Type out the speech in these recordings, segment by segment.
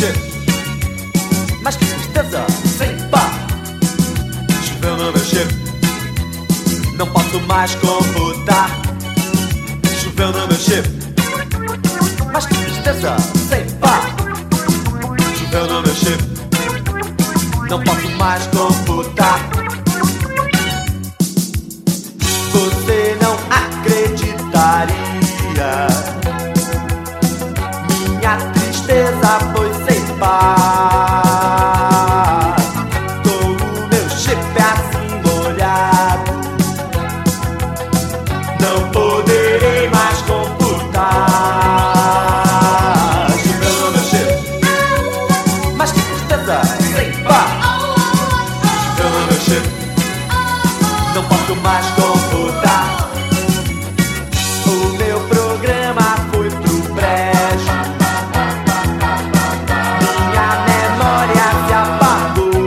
chip. Mas que tristeza, sem pá. Choveu no meu chip. Não posso mais computar. Choveu no meu chip. Mas que tristeza, sem pá. Choveu no meu chip. Não posso mais computar. Você não acreditaria. Minha tristeza foi sem par. Com o meu chip assim molhado, não poderei mais computar. Choveu no meu chip. Mas que tristeza, sem par. Choveu no meu chip. Não posso mais computar. O meu programa foi pro brejo. Minha memória se apagou.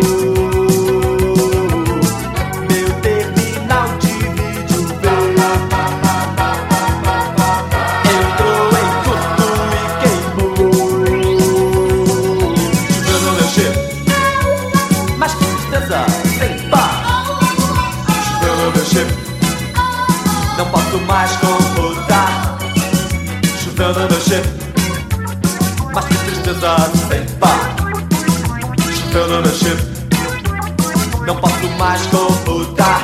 Meu terminal de vídeo veio. Entrou em curto e queimou. Choveu no meu chip. Mas que tristeza, sem par. Choveu no meu chip. Não posso mais computar. Choveu no meu chip. Mas que tristeza, sem par. Choveu no meu chip. Não posso mais computar.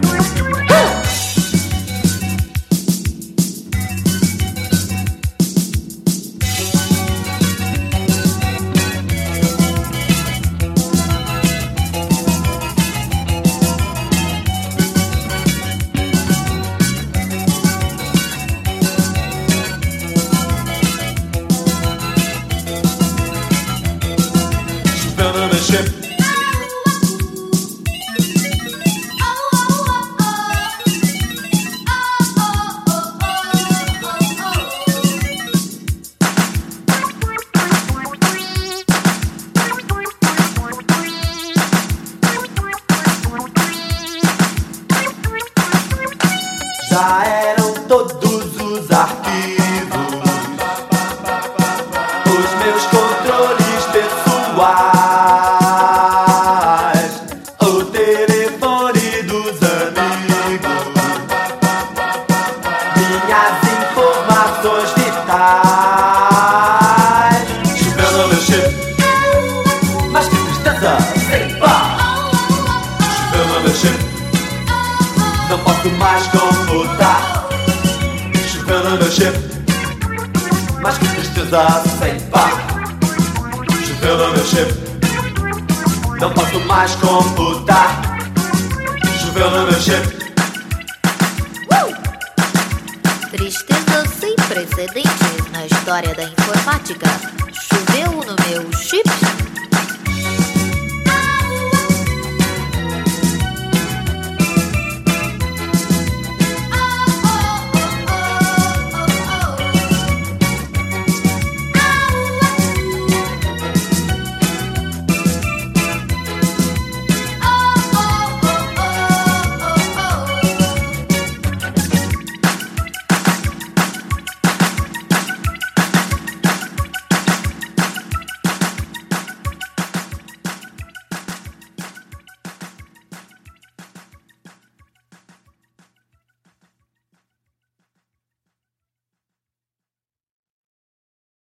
Choveu no meu chip. Já eram todos os arquivos, os meus controles pessoais, o telefone dos amigos, minhas informações vitais. Choveu no meu chip. Mas que tristeza, sem par. Choveu no meu chip. Não posso mais computar. Choveu no meu chip. Mas que tristeza, sem par. Choveu no meu chip. Não posso mais computar. Choveu no meu chip. Tristeza sem precedentes na história da informática. Choveu no meu chip.